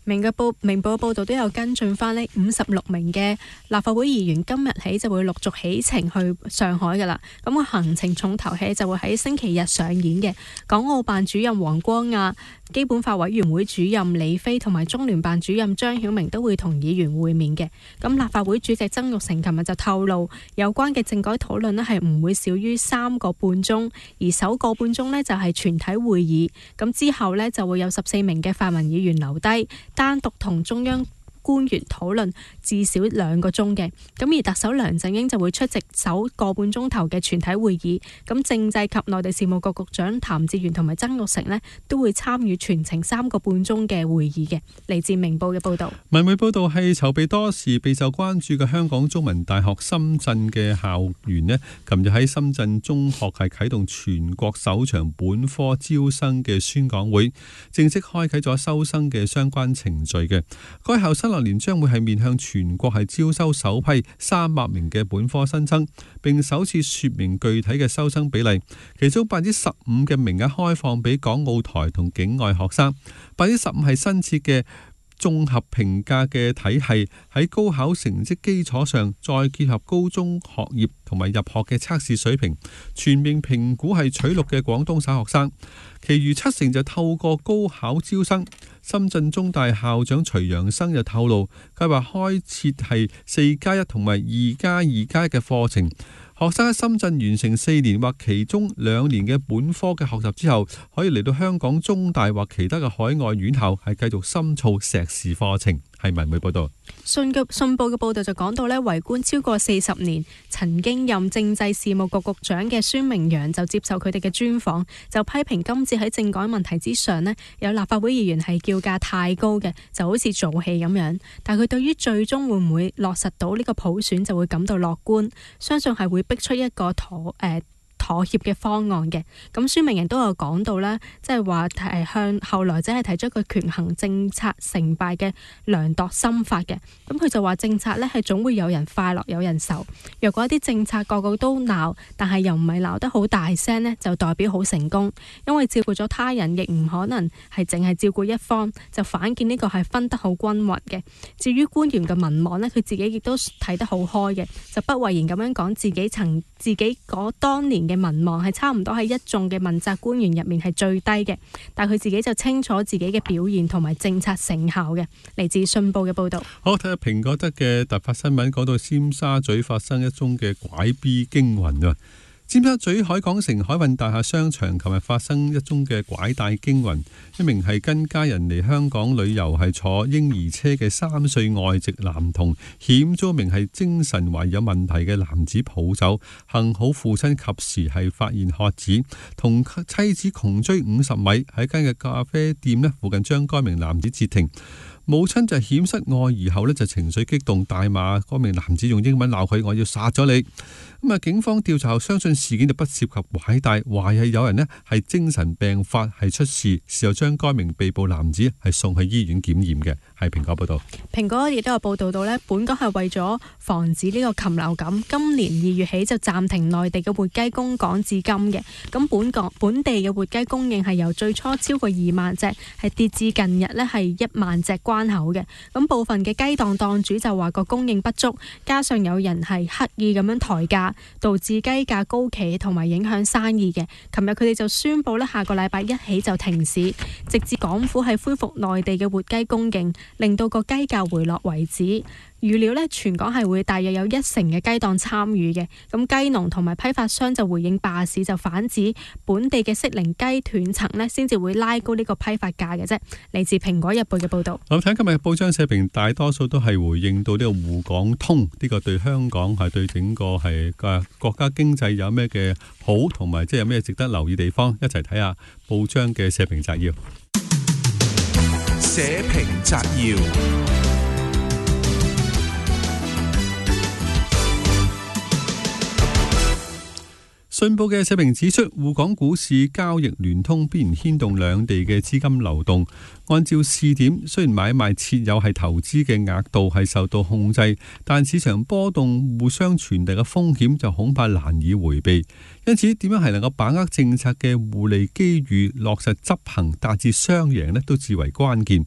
明報報道都有跟進翻呢56名嘅立法會議員今日起就會陸續起程去上海噶啦。咁個行程重頭戲就會喺星期日上演嘅。港澳辦主任黃光亞、基本法委員會主任李飛同埋中聯辦主任張曉明都會同議員會面嘅。咁立法會主席曾鈺成琴日就透露，有關嘅政改討論呢係唔會少於3個半鐘，而首個半鐘呢就係全體會議。咁之後呢就會有14名嘅泛民議員留低，單獨同中央官員討論至少2個鐘嘅。咁而特首梁振英就會出席首個半鐘頭嘅全體會議。咁政制及內地事務局局長譚志源同埋曾鈺成呢都會參與全程3個半鐘嘅會議嘅。嚟自明報嘅報道。 文匯報道係籌備多時備受關注嘅香港中文大學深圳嘅校園呢，琴日喺深圳中學係啟動全國首場本科招生嘅宣講會，正式開啟咗收生嘅相關程序嘅。該校新學年將會係面向全國係招收首批300名嘅本科新生，並首次說明具體嘅收生比例，其中15%嘅名額開放俾港澳台同境外學生，15%係新設嘅綜合評價嘅體系，喺高考成績基礎上再結合高中學業同埋入學嘅測試水平，全面評估係取錄嘅廣東省學生，其餘70%就透過高考招生。深圳中大校長徐陽生就透露，計劃開設係4+1同埋2+2+1嘅課程。學生喺深圳完成4年或其中2年嘅本科嘅學習之後，可以嚟到香港中大或其他嘅海外院校係繼續深造碩士課程。係文匯報道。 信報嘅報道就講到呢，為官超過40年，曾經任政制事務局局長嘅孫明揚就接受佢哋嘅專訪，就批評今次喺政改問題之上呢，有立法會議員係叫價太高嘅，就好似做戲咁樣。但佢對於最終會唔會落實到呢個普選就會感到樂觀，相信係會逼出一個妥協嘅方案嘅。咁孫明揚都有講到啦，即係話向後來者係提出一個權衡政策成敗嘅量度心法嘅。咁佢就話政策呢係總會有人快樂有人愁，若果一啲政策個個都鬧，但係又唔係鬧得好大聲呢，就代表好成功。因為照顧咗他人，亦唔可能係淨係照顧一方，就反見呢個係分得好均勻嘅。至於官員嘅民望呢，佢自己亦都睇得好開嘅，就不諱言咁樣講自己嗰當年嘅民望係差唔多喺一眾嘅問責官員入面係最低嘅，但佢自己就清楚自己嘅表現同埋政策成效嘅。嚟自信報嘅報道。 好，睇下蘋果得嘅突發新聞，講到尖沙咀發生一宗嘅拐 B 驚魂啊！尖沙咀海港城海運大廈商場琴日發生一宗嘅拐帶驚魂，一名係跟家人嚟香港旅遊係坐嬰兒車嘅3歲外籍男童，險遭一名係精神懷有問題嘅男子抱走，幸好父親及時係發現喝止，同妻子窮追50米，喺間嘅咖啡店呢附近將該名男子截停。母親就險失愛兒後呢，就情緒激動大罵嗰名男子，用英文鬧佢，我要殺咗你。咁啊，警方調查後相信事件就不涉及拐帶，懷疑有人呢係精神病發係出事，事後將該名被捕男子係送去醫院檢驗嘅。係蘋果報道。蘋果亦都有報道到呢，本港係為咗防止呢個禽流感，今年2月起就暫停內地嘅活雞供港至今嘅。咁本地嘅活雞供應係由最初超過2萬隻，係跌至近日呢係1萬隻關口嘅。咁部分嘅雞檔檔主就話個供應不足，加上有人係刻意咁樣抬價，導致雞價高企同埋影響生意嘅。琴日佢哋就宣布呢，下個禮拜1起就停市，直至港府係恢復內地嘅活雞供應，令到個雞價回落為止。預料呢，全港係會大約有1成嘅雞檔參與嘅。咁雞農同埋批發商就回應罷市，就反指本地嘅適齡雞斷層呢先至會拉高呢個批發價嘅啫。嚟自蘋果日報嘅報道。 我睇今日報章社評，大多數都係回應到呢個滬港通呢個對香港係對整個係國家經濟有咩嘅好，同埋即係有咩值得留意地方，一齊睇下報章嘅社評摘要。 社評摘要。 信報嘅社評指出，滬港股市交易聯通必然牽動兩地嘅資金流動。按照試點，雖然買賣設有係投資嘅額度係受到控制，但市場波動互相傳遞嘅風險就恐怕難以迴避。因此，點樣係能夠把握政策嘅互利機遇，落實執行，達至雙贏呢，都至為關鍵。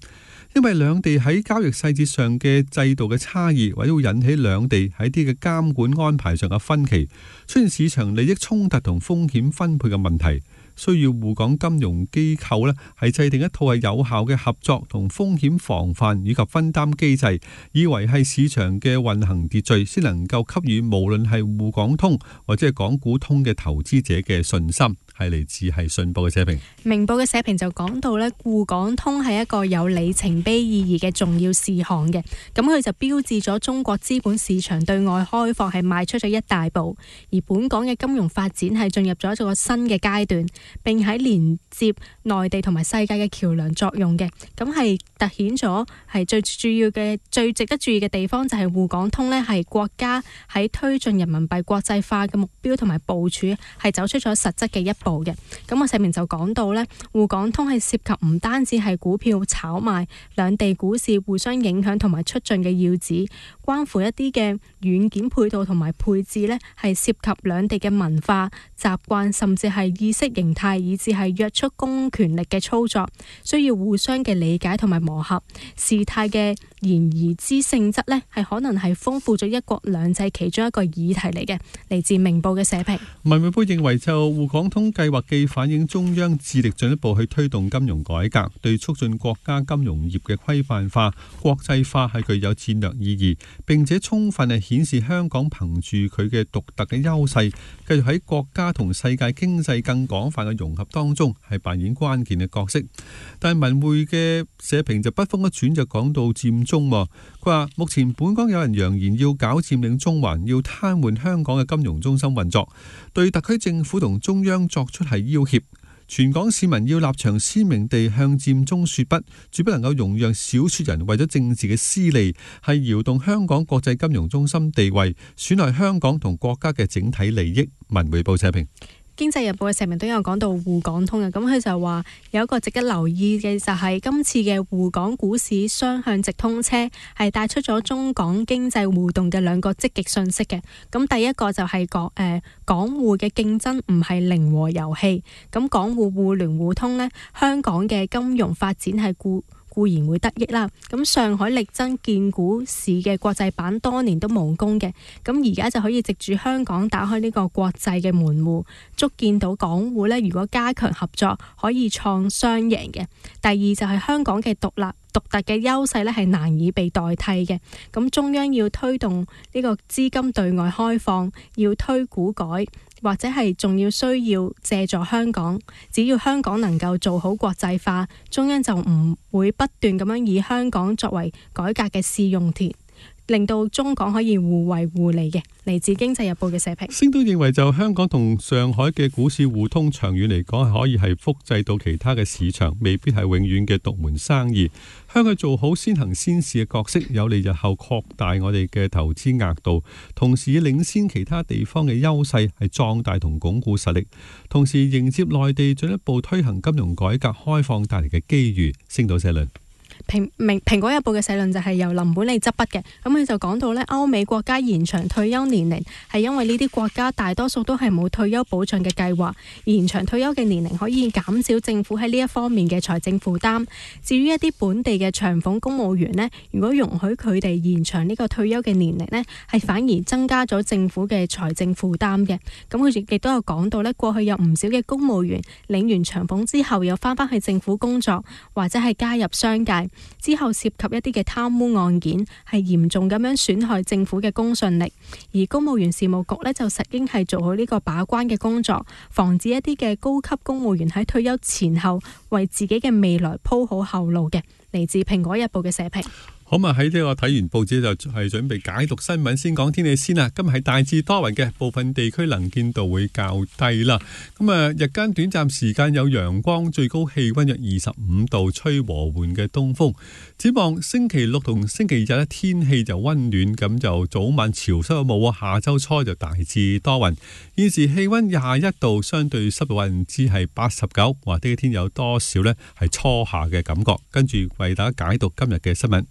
因為兩地喺交易細節上嘅制度嘅差異，或者會引起兩地喺啲嘅監管安排上嘅分歧，出現市場利益衝突同風險分配嘅問題。需要滬港金融機構係制定一套係有效嘅合作同風險防範以及分擔機制，以維繫市場嘅運行秩序，先能夠給予無論係滬港通或者係港股通嘅投資者嘅信心。係嚟自係信報嘅社評。 明報嘅社評就講到呢，滬港通係一個有里程碑意義嘅重要事項嘅，咁佢就標誌咗中國資本市場對外開放係邁出咗一大步，而本港嘅金融發展係進入咗一個新嘅階段，並喺連接內地同埋世界嘅橋樑作用嘅，咁係凸顯咗係最主要嘅、最值得注意嘅地方就係滬港通呢係國家喺推進人民幣國際化嘅目標同埋部署係走出咗實質嘅一步嘅。咁我社評就講到呢，滬港通係涉及唔單止係股票炒賣，兩地股市互相影響同埋促進嘅要旨，關乎一啲嘅軟件配套同埋配置呢，係涉及兩地嘅文化習慣，甚至係意識形態，以至係約束公權力嘅操作，需要互相嘅理解同埋磨合。事態嘅言而之性質呢，係可能係豐富咗一國兩制其中一個議題嚟嘅。嚟自明報嘅社評。 文匯報認為就滬港通計劃既反映中央致力進一步去推動金融改革，對促進國家金融業嘅規範化、國際化係具有戰略意義，並且充分係顯示香港憑住佢嘅獨特嘅優勢，繼續喺國家同世界經濟更廣泛嘅融合當中係扮演關鍵嘅角色。但係文匯嘅社評就筆鋒一轉，就講到佔中。佢話目前本港有人揚言要搞佔領中環，要癱瘓香港嘅金融中心運作，對特區政府同中央作出係要挾。全港市民要立場鮮明地向佔中說不，絕不能夠容讓少數人為咗政治嘅私利，係搖動香港國際金融中心地位，損害香港同國家嘅整體利益。文匯報社評。 經濟日報嘅社評都有講到滬港通嘅，咁佢就話有一個值得留意嘅就係今次嘅滬港股市雙向直通車係帶出咗中港經濟互動嘅兩個積極訊息嘅。咁第一個就係港滬嘅競爭唔係零和遊戲，咁港滬互聯互通呢，香港嘅金融發展係固然會得益啦。咁上海力爭建股市嘅國際版多年都無功嘅，咁而家就可以藉住香港打開呢個國際嘅門戶，足見到港滬呢，如果加強合作，可以創雙贏嘅。第二就係香港嘅獨特嘅優勢呢係難以被代替嘅。咁中央要推動呢個資金對外開放，要推股改，或者係仲要需要借助香港，只要香港能夠做好國際化，中央就唔會不斷咁樣以香港作為改革嘅試用田，令到中港可以互惠互利嘅。嚟自經濟日報嘅社評。 星都認為就香港同上海嘅股市互通，長遠嚟講係可以係複製到其他嘅市場，未必係永遠嘅獨門生意。香港做好先行先試嘅角色，有利日後擴大我哋嘅投資額度，同時領先其他地方嘅優勢，係壯大同鞏固實力，同時迎接內地進一步推行金融改革開放帶嚟嘅機遇。星島社論。 蘋果日報嘅社論就係由林本利執筆嘅，咁佢就講到呢，歐美國家延長退休年齡係因為呢啲國家大多數都係冇退休保障嘅計劃，延長退休嘅年齡可以減少政府喺呢一方面嘅財政負擔。至於一啲本地嘅長俸公務員呢，如果容許佢哋延長呢個退休嘅年齡呢，係反而增加咗政府嘅財政負擔嘅。咁佢亦都有講到呢，過去有唔少嘅公務員領完長俸之後又翻返去政府工作，或者係加入商界。之後涉及一啲嘅貪污案件，係嚴重咁樣損害政府嘅公信力，而公務員事務局呢，就實應係做好呢個把關嘅工作，防止一啲嘅高級公務員喺退休前後為自己嘅未來鋪好後路嘅。嚟自蘋果日報嘅社評。 好啊，喺呢個睇完報紙就係準備解讀新聞，先講天氣先啦。今日係大致多雲嘅，部分地區能見度會較低啦。咁啊，日間短暫時間有陽光，最高氣溫約25度，吹和緩嘅東風。展望星期六同星期日咧，天氣就溫暖，咁就早晚潮濕有霧。下周初就大致多雲。現時氣溫21度，相對濕度係89%，話呢個天有多少呢？係初夏嘅感覺。跟住為大家解讀今日嘅新聞。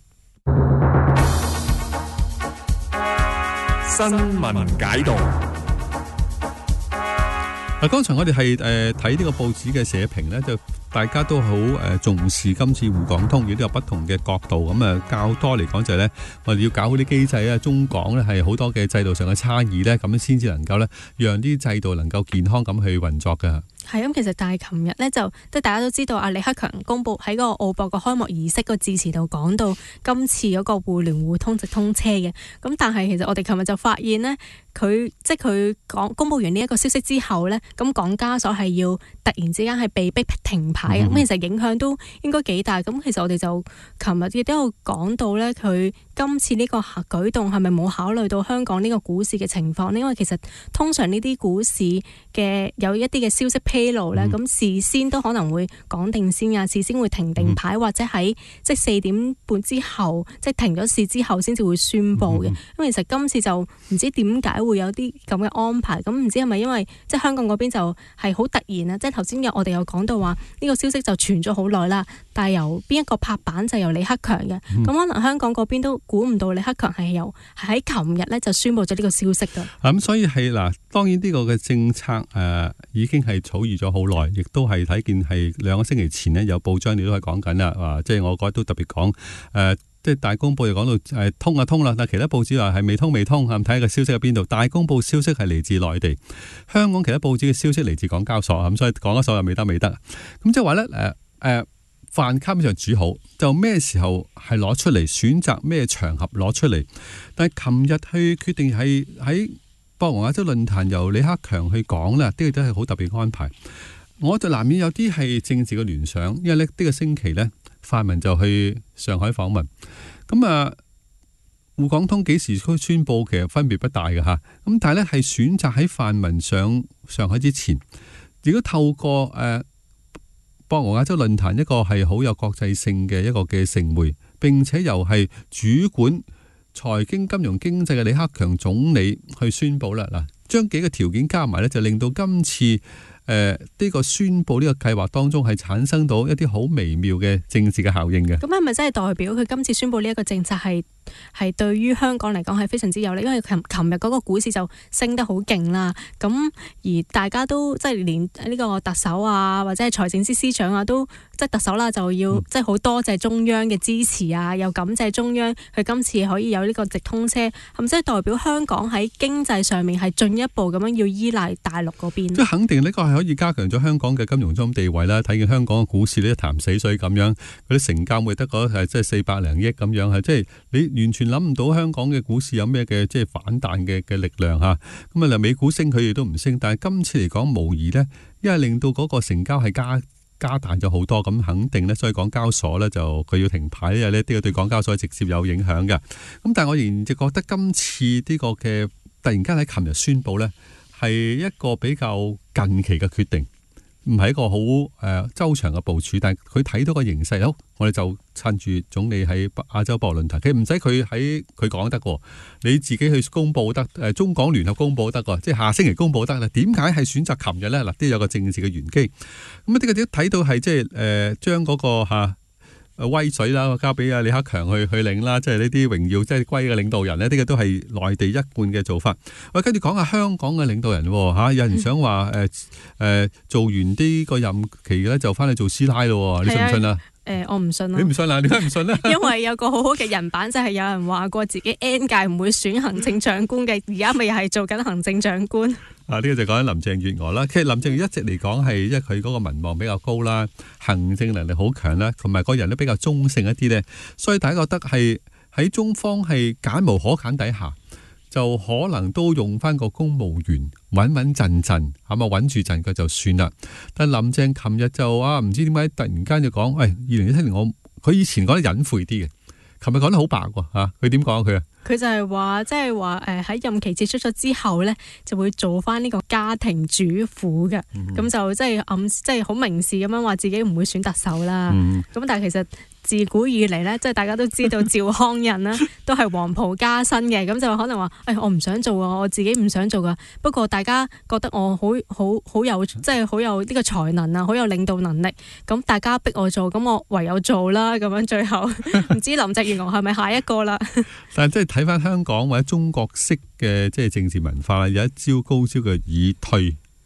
新聞解讀。 剛才我哋係睇呢個報紙嘅社評呢，就大家都好重視今次滬港通，亦都有不同嘅角度。咁啊，較多嚟講就係呢，我哋要搞好啲機制啊，中港呢係好多嘅制度上嘅差異呢，咁先至能夠呢，讓啲制度能夠健康咁去運作㗎。 係咁，其實但係琴日咧就即係大家都知道，阿李克強公佈喺個澳博個開幕儀式個致辭度講到今次嗰個互聯互通直通車嘅。咁但係其實我哋琴日就發現呢，佢公佈完呢一個消息之後呢，咁港交所係要突然之間係被逼停牌嘅。咁其實影響都應該幾大。咁其實我哋就琴日亦都有講到呢，佢今次呢個舉動係咪冇考慮到香港呢個股市嘅情況呢？因為其實通常呢啲股市嘅有一啲嘅消息披露咧，咁事先都可能會講定先啊，事先會停定牌，或者喺即係4點半之後，即係停咗市之後先至會宣佈嘅。咁其實今次就唔知點解會有啲咁嘅安排，咁唔知係咪因為即係香港嗰邊就係好突然啊？即係頭先我哋有講到話呢個消息就傳咗好耐啦，但係由邊一個拍板就由李克強嘅，咁可能香港嗰邊都估唔到李克強係喺琴日咧就宣佈咗呢個消息㗎。 咁所以係嗱，當然呢個嘅政策已經係草擬咗好耐，亦都係睇見係2個星期前呢，有報章你都係講緊啦，即係我覺得都特別講即係大公報又講到通啊通啦，但其他報紙話係未通，睇下個消息喺邊度。大公報消息係嚟自內地，香港其他報紙嘅消息嚟自港交所，咁所以港交所又未得。咁即係話咧飯基本上煮好，就咩時候係攞出嚟，選擇咩場合攞出嚟。但係琴日去決定係喺博鰲亞洲論壇由李克強去講啦，呢個都係好特別安排。我就難免有啲係政治嘅聯想，因為呢個星期呢，泛民就去上海訪問，咁滬港通幾時宣佈其實分別不大嘅吓，咁但係呢係選擇喺泛民上上海之前，如果透過博鰲亞洲論壇一個係好有國際性嘅一個嘅盛會，並且又係主管財經金融經濟嘅李克強總理去宣佈啦。嗱，將幾個條件加埋呢，就令到今次呢個宣佈呢個計劃當中係產生到一啲好微妙嘅政治嘅效應嘅。咁係咪真係代表佢今次宣佈呢一個政策係對於香港嚟講係非常之有利？因為琴日嗰個股市就升得好勁啦，咁而大家都即係連呢個特首啊，或者係財政司司長啊，都即係特首啦，就要即係好多謝中央嘅支持啊，又感謝中央佢今次可以有呢個直通車，係咪即係代表香港喺經濟上面係進一步咁樣要依賴大陸嗰邊？即係肯定呢個係可以加強咗香港嘅金融中心地位啦。睇見香港嘅股市呢一潭死水咁樣，嗰啲成交會得嗰即係400零億咁樣，係即係你完全諗唔到香港嘅股市有咩嘅即係反彈嘅力量吓。咁啊，美股升佢亦都唔升，但係今次嚟講無疑呢，因為令到嗰個成交係加大咗好多，咁肯定呢，所以港交所呢，就佢要停牌，因為呢啲對港交所直接有影響嘅。咁但係我仍然就覺得今次呢個嘅突然間喺琴日宣佈呢，係一個比較近期嘅決定，唔係一個好周長嘅部署，但係佢睇到個形勢，好，我哋就趁住總理喺亞洲博鰲論壇，其實唔使佢講得喎，你自己去公佈得，中港聯合公佈得喎，即係下星期公佈得啦。點解係選擇琴日呢？嗱，都有個政治嘅玄機。咁呢個都睇到係即係將嗰個威水啦，交俾阿李克強去領啦，即係呢啲榮耀即係歸嘅領導人呢，呢個都係內地一貫嘅做法。喂，跟住講下香港嘅領導人吓，有人想話做完呢個任期咧就翻去做師奶咯，你信唔信啊？ 我唔信啊！ 你唔信啊？點解唔信呢？ 因為有個好好嘅人版，就係有人話過自己 N 屆唔會選行政長官嘅，而家咪又係做緊行政長官。呢個就講緊林鄭月娥啦。其實林鄭月娥一直嚟講係因為佢嗰個民望比較高啦，行政能力好強啦，同埋個人都比較中性一啲呢，所以大家覺得係喺中方係揀無可揀底下，就可能都用翻個公務員穩穩陣陣，穩住陣腳就算啦。但林鄭琴日就唔知點解突然間就講，喂，2017年佢以前講得隱晦啲嘅，琴日講得好白喎嚇。佢點講佢啊？佢就係話，即係話喺任期結束咗之後呢，就會做翻呢個家庭主婦嘅，咁就即係好明示咁樣話自己唔會選特首啦。咁但係其實自古以嚟呢，即係大家都知道趙匡胤呢都係黃袍加身嘅，咁就可能話，我唔想做啊，我自己唔想做噶。不過大家覺得我好有即係好有呢個才能啊，好有領導能力，咁大家逼我做，咁我唯有做啦。咁樣最後唔知林鄭月娥係咪下一個啦？但係即係睇翻香港或者中國式嘅即係政治文化，有一招高招嘅以退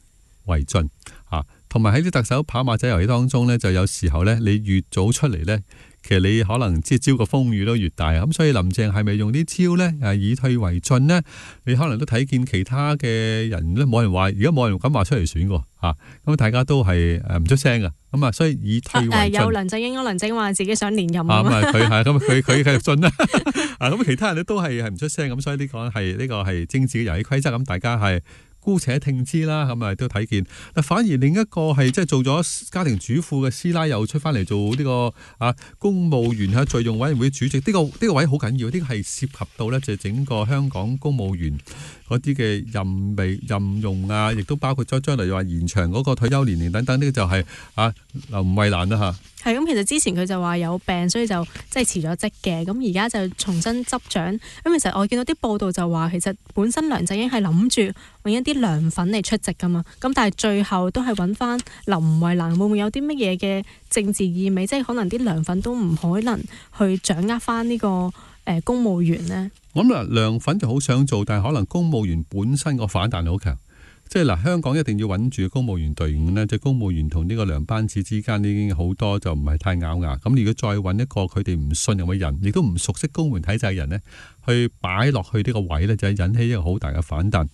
為進啊。同埋喺啲特首跑馬仔遊戲當中咧，就有時候咧，你越早出嚟咧，其實你可能即係招個風雨都越大。咁所以林鄭係咪用啲招咧？以退為進呢？你可能都睇見其他嘅人咧，冇人話，而家冇人敢話出嚟選喎嚇。咁大家都係唔出聲㗎。咁啊，所以以退為進。 有梁振英咯，梁振英話自己想連任啊。佢繼續進啦。咁其他人咧都係唔出聲。咁所以呢個係政治嘅遊戲規則。咁大家係姑且聽之啦，咁啊都睇見。反而另一個係即係做咗家庭主婦嘅師奶又出翻嚟做呢個公務員敘用委員會主席，呢個位好緊要，呢個係涉及到咧就整個香港公務員嗰啲嘅任用啊，亦都包括咗將來又話延長嗰個退休年齡等等，呢個就係林慧蘭啦嚇。 係咁，其實之前佢就話有病，所以就即係辭咗職嘅。咁而家就重新執掌。咁其實我見到啲報道就話，其實本身梁振英係諗住揾一啲梁粉嚟出席噶嘛。咁但係最後都係揾翻林慧蘭，會唔會有啲乜嘢嘅政治意味？即係可能啲梁粉都唔可能去掌握翻呢個公務員呢？ 我諗梁粉就好想做，但係可能公務員本身個反彈好強。即係香港一定要穩住公務員隊伍呢，即係公務員同呢個梁班子之間已經好多就唔係太咬牙。咁如果再揾一個佢哋唔信任嘅人，亦都唔熟悉公務員體制嘅人呢，去擺落去呢個位呢，就係引起一個好大嘅反彈。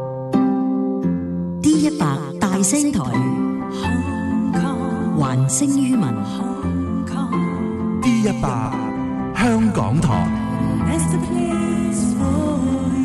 D100 大聲台，還聲於民。 D100 香港台。